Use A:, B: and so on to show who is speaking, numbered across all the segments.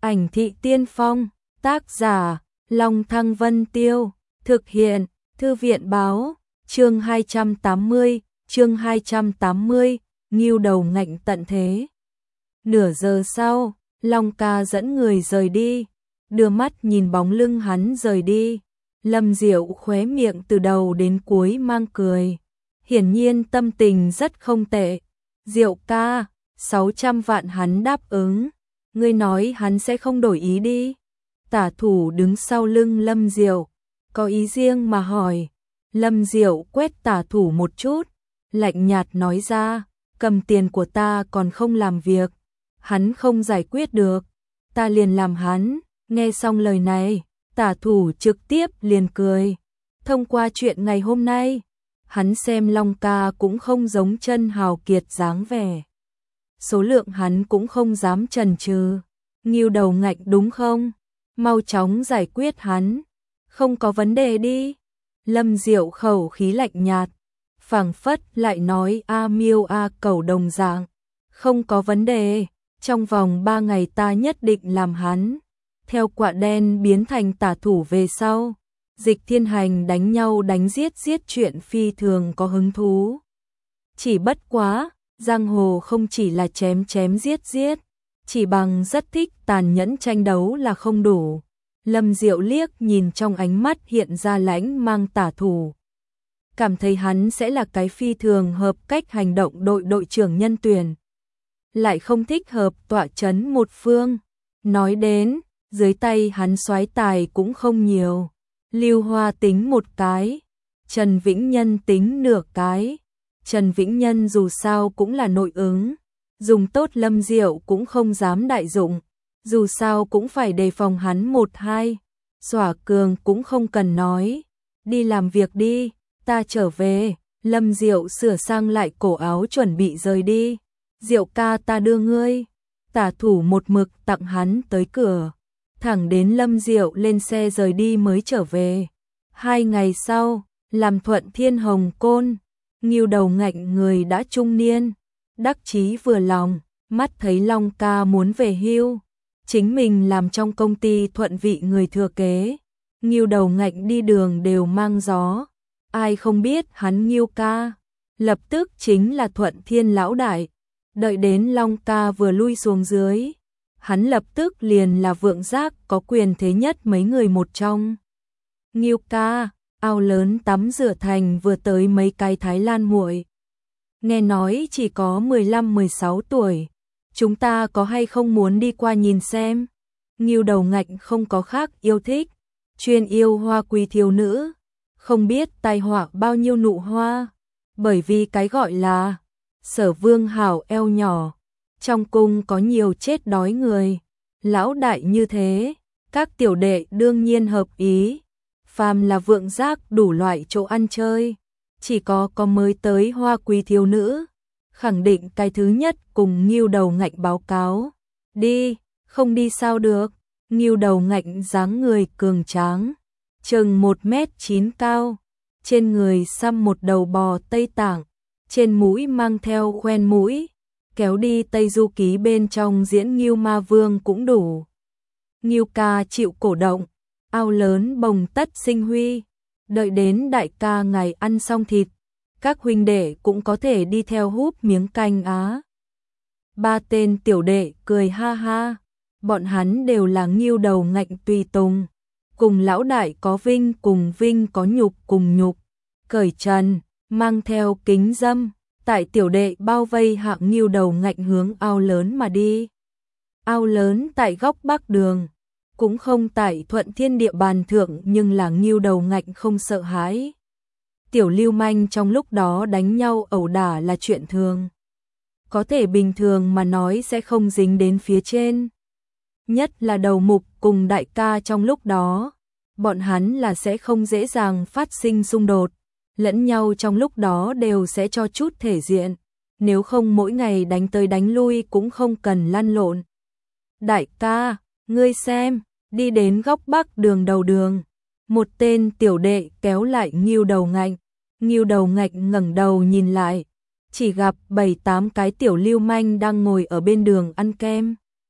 A: Ảnh thị tiên phong, tác giả, Long Thăng Vân Tiêu, thực hiện, Thư viện báo, chương 280, Ngưu đầu ngạnh tận thế. Nửa giờ sau, Long ca dẫn người rời đi, đưa mắt nhìn bóng lưng hắn rời đi. Lâm Diệu khóe miệng từ đầu đến cuối mang cười, hiển nhiên tâm tình rất không tệ. Diệu ca, 600 vạn hắn đáp ứng, ngươi nói hắn sẽ không đổi ý đi. Tả thủ đứng sau lưng Lâm Diệu, có ý riêng mà hỏi. Lâm Diệu quét tả thủ một chút, lạnh nhạt nói ra, cầm tiền của ta còn không làm việc, hắn không giải quyết được, ta liền làm hắn. Nghe xong lời này, tả thủ trực tiếp liền cười. Thông qua chuyện ngày hôm nay, hắn xem Long ca cũng không giống chân hào kiệt dáng vẻ. Số lượng hắn cũng không dám chần chừ. Ngưu đầu ngạnh đúng không? Mau chóng giải quyết hắn. Không có vấn đề đi. Lâm Diệu khẩu khí lạnh nhạt, phảng phất lại nói a miêu a cẩu đồng dạng. Không có vấn đề, trong vòng 3 ngày ta nhất định làm hắn. Theo quạ đen biến thành tả thủ về sau, Dịch Thiên Hành đánh nhau đánh giết chuyện phi thường có hứng thú. Chỉ bất quá, giang hồ không chỉ là chém giết, chỉ bằng rất thích tàn nhẫn tranh đấu là không đủ. Lâm Diệu liếc nhìn trong ánh mắt hiện ra lãnh mang tả thủ, cảm thấy hắn sẽ là cái phi thường hợp cách hành động đội trưởng nhân tuyển, lại không thích hợp tọa chấn một phương. Nói đến, dưới tay hắn soái tài cũng không nhiều. Lưu Hoa tính một cái, Trần Vĩnh Nhân tính nửa cái. Trần Vĩnh Nhân dù sao cũng là nội ứng, dùng tốt Lâm Diệu cũng không dám đại dụng, dù sao cũng phải đề phòng hắn 1-2. Xỏa Cường cũng không cần nói, đi làm việc đi, ta trở về. Lâm Diệu sửa sang lại cổ áo chuẩn bị rời đi. Diệu ca ta đưa ngươi. Tả thủ một mực tặng hắn tới cửa, thẳng đến Lâm Diệu lên xe rời đi mới trở về. 2 ngày sau, làm Thuận Thiên Hồng Côn, Ngưu đầu ngạnh người đã trung niên, đắc chí vừa lòng, mắt thấy Long ca muốn về hưu, chính mình làm trong công ty thuận vị người thừa kế. Ngưu đầu ngạnh đi đường đều mang gió, ai không biết hắn Ngưu ca, lập tức chính là Thuận Thiên lão đại. Đợi đến Long ca vừa lui xuống dưới, hắn lập tức liền là vượng giác có quyền thế nhất mấy người một trong. Ngưu ca, ao lớn tắm rửa thành vừa tới mấy cái Thái Lan muội. Nghe nói chỉ có 15-16 tuổi, chúng ta có hay không muốn đi qua nhìn xem? Ngưu đầu ngạnh không có khác yêu thích, chuyên yêu hoa quý thiếu nữ, không biết tai họa bao nhiêu nụ hoa, bởi vì cái gọi là Sở Vương hảo eo nhỏ, trong cung có nhiều chết đói người, lão đại như thế, các tiểu đệ đương nhiên hợp ý. Phàm là vượng giác đủ loại chỗ ăn chơi, chỉ có mới tới hoa quý thiếu nữ, khẳng định cái thứ nhất cùng Ngưu đầu ngạnh báo cáo. Đi, không đi sao được. Ngưu đầu ngạnh dáng người cường tráng, chừng 1m9 cao, trên người xăm một đầu bò Tây Tạng, trên mũi mang theo khoen mũi, kéo đi Tây Du Ký bên trong diễn Ngưu Ma Vương cũng đủ. Ngưu ca chịu cổ động, ao lớn bồng tất sinh huy, đợi đến đại ca ngày ăn xong thịt, các huynh đệ cũng có thể đi theo húp miếng canh á. 3 tên tiểu đệ cười ha ha, bọn hắn đều là Ngưu đầu ngạnh tùy tùng, cùng lão đại có vinh cùng vinh, có nhục cùng nhục, cởi trần, mang theo kính dâm, tại tiểu đệ bao vây hạ Ngưu đầu ngạnh hướng ao lớn mà đi. Ao lớn tại góc Bắc đường, cũng không tại Thuận Thiên địa bàn thượng, nhưng là Ngưu đầu ngạnh không sợ hãi. Tiểu lưu manh trong lúc đó đánh nhau ẩu đả là chuyện thường, có thể bình thường mà nói sẽ không dính đến phía trên. Nhất là đầu mục cùng đại ca trong lúc đó, bọn hắn là sẽ không dễ dàng phát sinh xung đột, lẫn nhau trong lúc đó đều sẽ cho chút thể diện, nếu không mỗi ngày đánh tới đánh lui cũng không cần lăn lộn. Đại ca, ngươi xem, đi đến góc Bắc đường đầu đường, một tên tiểu đệ kéo lại Ngưu đầu ngạnh. Ngưu đầu ngạnh ngẩng đầu nhìn lại, chỉ gặp 7-8 cái tiểu lưu manh đang ngồi ở bên đường ăn kem.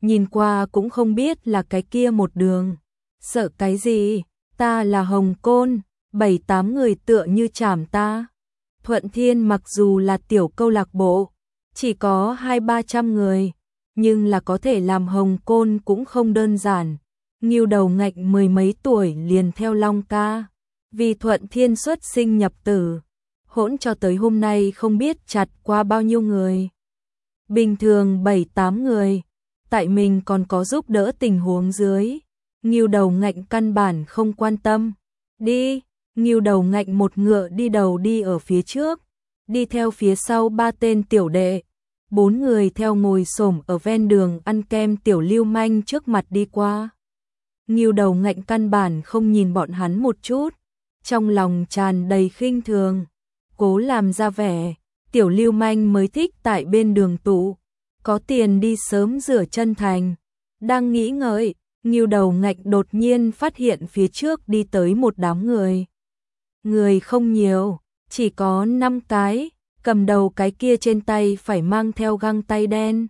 A: nhìn qua cũng không biết là cái kia một đường. Sợ cái gì, ta là Hồng Côn, 7-8 người tựa như chảm ta. Thuận Thiên mặc dù là tiểu câu lạc bộ, chỉ có 200-300 người, nhưng là có thể làm Hồng Côn cũng không đơn giản. Ngưu Đầu Ngạnh 10 mấy tuổi liền theo Long ca, vì Thuận Thiên xuất sinh nhập tử, hỗn cho tới hôm nay không biết chặt qua bao nhiêu người. Bình thường 7-8 người, tại mình còn có giúp đỡ tình huống dưới, Ngưu Đầu Ngạnh căn bản không quan tâm. Đi, Ngưu Đầu Ngạnh một ngựa đi đầu đi ở phía trước, đi theo phía sau 3 tên tiểu đệ, 4 người theo ngồi xổm ở ven đường ăn kem tiểu lưu manh trước mặt đi qua. Ngưu Đầu Ngạnh căn bản không nhìn bọn hắn một chút, trong lòng tràn đầy khinh thường, cố làm ra vẻ, tiểu lưu manh mới thích tại bên đường tụ, có tiền đi sớm rửa chân thành. Đang nghĩ ngợi, Ngưu Đầu Ngạnh đột nhiên phát hiện phía trước đi tới một đám người. Người không nhiều, chỉ có 5 cái, cầm đầu cái kia trên tay phải mang theo găng tay đen.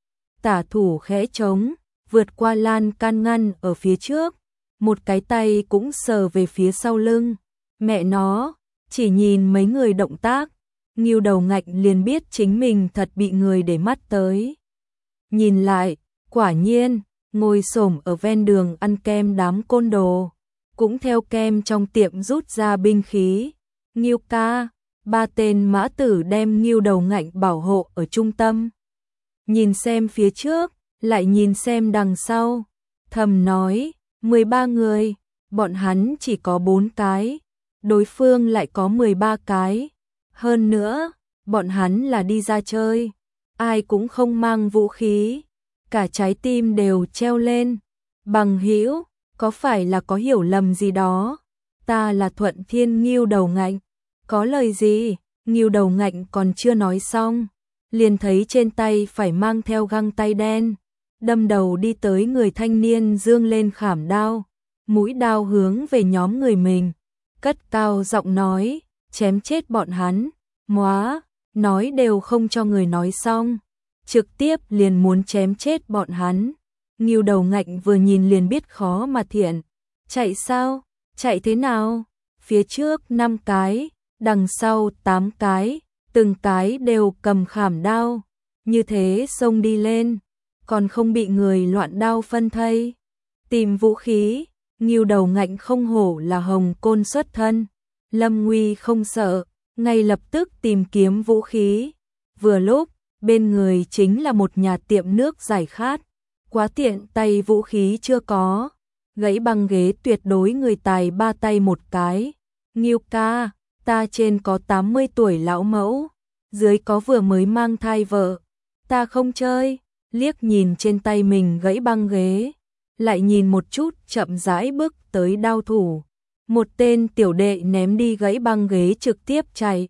A: Tả thủ khẽ trống, vượt qua lan can ngăn ở phía trước, một cái tay cũng sờ về phía sau lưng. Mẹ nó, chỉ nhìn mấy người động tác, Ngưu Đầu Ngạnh liền biết chính mình thật bị người để mắt tới. Nhìn lại, quả nhiên, ngồi xổm ở ven đường ăn kem đám côn đồ, cũng theo kem trong tiệm rút ra binh khí. Ngưu ca, 3 tên mã tử đem Ngưu Đầu Ngạnh bảo hộ ở trung tâm. Nhìn xem phía trước, lại nhìn xem đằng sau, thầm nói, 13 người, bọn hắn chỉ có 4 cái, đối phương lại có 13 cái. Hơn nữa, bọn hắn là đi ra chơi, ai cũng không mang vũ khí, cả trái tim đều treo lên. Bằng hữu, có phải là có hiểu lầm gì đó? Ta là Thuận Thiên Ngưu Đầu Ngạnh. Có lời gì? Ngưu Đầu Ngạnh còn chưa nói xong, liền thấy trên tay phải mang theo găng tay đen, đâm đầu đi tới người thanh niên dương lên khảm đao, mũi đao hướng về nhóm người mình, cất cao giọng nói, chém chết bọn hắn. Móa, nói đều không cho người nói xong, trực tiếp liền muốn chém chết bọn hắn. Ngưu Đầu Ngạnh vừa nhìn liền biết khó mà thiện. Chạy sao? Chạy thế nào? Phía trước 5 cái, đằng sau 8 cái, từng cái đều cầm khảm đao, như thế xông đi lên, còn không bị người loạn đao phân thây. Tìm vũ khí, Ngưu Đầu Ngạnh không hổ là Hồng Côn xuất thân, lâm nguy không sợ, ngay lập tức tìm kiếm vũ khí. Vừa lúc, bên người chính là một nhà tiệm nước giải khát, quá tiện tay vũ khí chưa có, gãy băng ghế tuyệt đối người tài 3 tay một cái. Ngưu ca, ta trên có 80 tuổi lão mẫu, dưới có vừa mới mang thai vợ, ta không chơi. Liếc nhìn trên tay mình gãy băng ghế, lại nhìn một chút chậm rãi bước tới đao thủ. Một tên tiểu đệ ném đi gãy băng ghế trực tiếp chạy.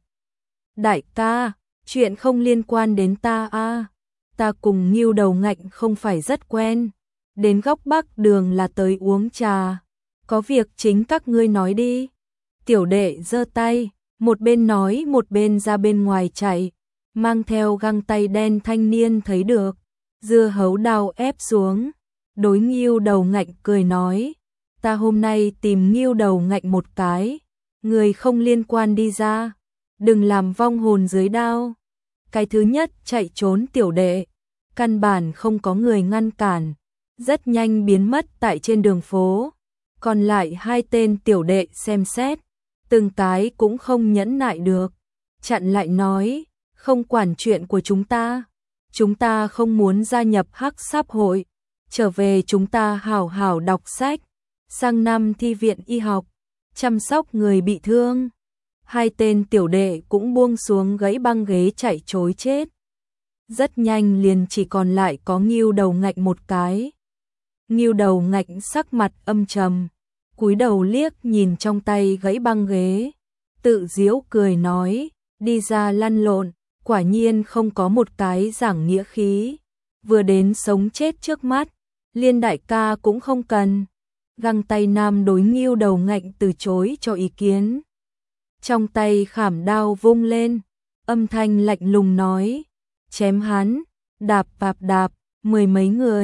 A: Đại ca, chuyện không liên quan đến ta a. Ta cùng Ngưu Đầu Ngạnh không phải rất quen, đến góc Bắc đường là tới uống trà, có việc chính các ngươi nói đi. Tiểu đệ giơ tay, một bên nói một bên ra bên ngoài chạy, mang theo găng tay đen thanh niên thấy được, dưa hấu đao ép xuống, đối Ngưu Đầu Ngạnh cười nói, ta hôm nay tìm Ngưu Đầu Ngạnh một cái, người không liên quan đi ra, đừng làm vong hồn dưới đao. Cái thứ nhất chạy trốn tiểu đệ, căn bản không có người ngăn cản, rất nhanh biến mất tại trên đường phố. Còn lại 2 tên tiểu đệ xem xét, từng cái cũng không nhẫn nại được, chặn lại nói, không quản chuyện của chúng ta không muốn gia nhập hắc sáp hội, trở về chúng ta hảo hảo đọc sách, sang năm thi viện y học, chăm sóc người bị thương. 2 tên tiểu đệ cũng buông xuống gãy băng ghế chạy trối chết. Rất nhanh liền chỉ còn lại có Ngưu Đầu Ngạnh một cái. Ngưu Đầu Ngạnh sắc mặt âm trầm, cúi đầu liếc nhìn trong tay gãy băng ghế, tự giễu cười nói, đi ra lăn lộn, quả nhiên không có một cái giảng nghĩa khí, vừa đến sống chết trước mắt, liên đại ca cũng không cần. Găng tay nam đối Ngưu Đầu Ngạnh từ chối cho ý kiến. Trong tay khảm đao vung lên, âm thanh lạnh lùng nói, chém hắn, đạp đạp, 10 mấy người,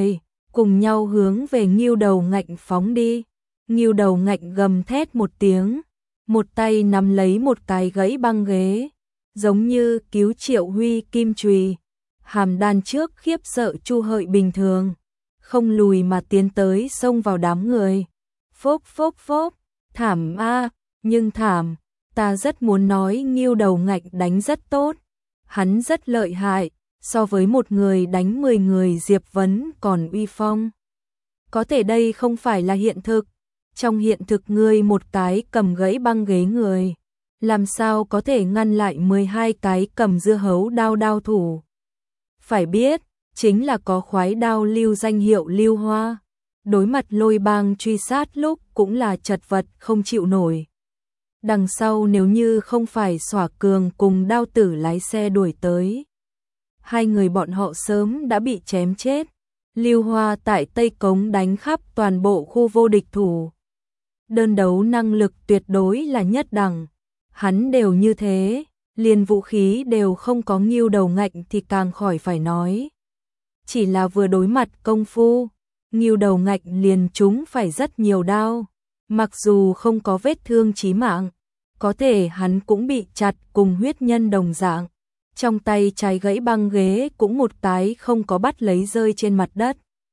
A: cùng nhau hướng về Ngưu Đầu Ngạnh phóng đi. Ngưu Đầu Ngạnh gầm thét một tiếng, một tay nắm lấy một cái gãy băng ghế, giống như cứu Triệu Huy kim chùy. Hàm Đan trước khiếp sợ Chu Hợi bình thường, không lùi mà tiến tới xông vào đám người. Phốc phốc phốc, thảm a, nhưng thảm, ta rất muốn nói Ngưu Đầu Ngạnh đánh rất tốt, hắn rất lợi hại, so với một người đánh 10 người Diệp Vấn còn uy phong. Có thể đây không phải là hiện thực, trong hiện thực ngươi một cái cầm gãy băng ghế người, làm sao có thể ngăn lại 12 cái cầm dưa hấu đao thủ. Phải biết, chính là có khoái đao lưu danh hiệu Lưu Hoa, đối mặt Lôi Bang truy sát lúc cũng là chật vật không chịu nổi. Đằng sau nếu như không phải Xỏa Cường cùng Đao Tử lái xe đuổi tới, hai người bọn họ sớm đã bị chém chết. Lưu Hoa tại Tây Cống đánh khắp toàn bộ khu vô địch thủ, đơn đấu năng lực tuyệt đối là nhất đẳng, hắn đều như thế, liền vũ khí đều không có Ngưu Đầu Ngạnh thì càng khỏi phải nói. Chỉ là vừa đối mặt công phu, Ngưu Đầu Ngạnh liền trúng phải rất nhiều đao, mặc dù không có vết thương chí mạng, có thể hắn cũng bị chặt cùng huyết nhân đồng dạng. Trong tay trái gãy băng ghế cũng một cái không có bắt lấy rơi trên mặt đất.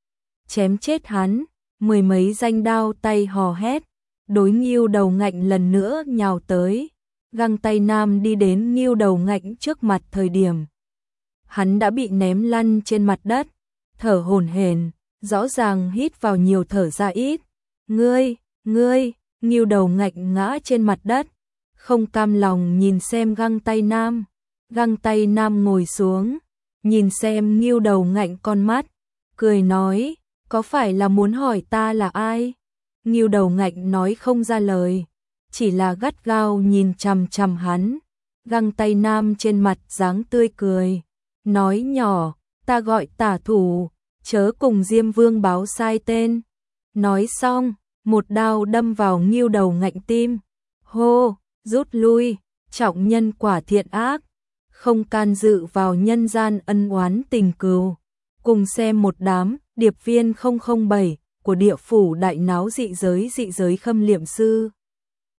A: Chém chết hắn, 10 mấy danh đao tay hò hét, đối Ngưu Đầu Ngạnh lần nữa nhào tới. Găng tay nam đi đến Ngưu Đầu Ngạnh trước mặt thời điểm, hắn đã bị ném lăn trên mặt đất, thở hổn hển, rõ ràng hít vào nhiều thở ra ít. Ngươi, Ngưu Đầu Ngạnh ngã trên mặt đất, không cam lòng nhìn xem găng tay nam. Găng tay nam ngồi xuống, nhìn xem Ngưu Đầu Ngạnh con mắt, cười nói, có phải là muốn hỏi ta là ai? Ngưu Đầu Ngạnh nói không ra lời, chỉ là gắt gao nhìn chằm chằm hắn. Găng tay nam trên mặt dáng tươi cười, nói nhỏ, ta gọi Tả Thủ, chớ cùng Diêm Vương báo sai tên. Nói xong, một đao đâm vào Ngưu Đầu Ngạnh tim. Hô, rút lui, trọng nhân quả thiện ác, không can dự vào nhân gian ân oán tình cừu. Cùng xem một đám điệp viên 007 của địa phủ đại náo dị giới khâm liệm sư.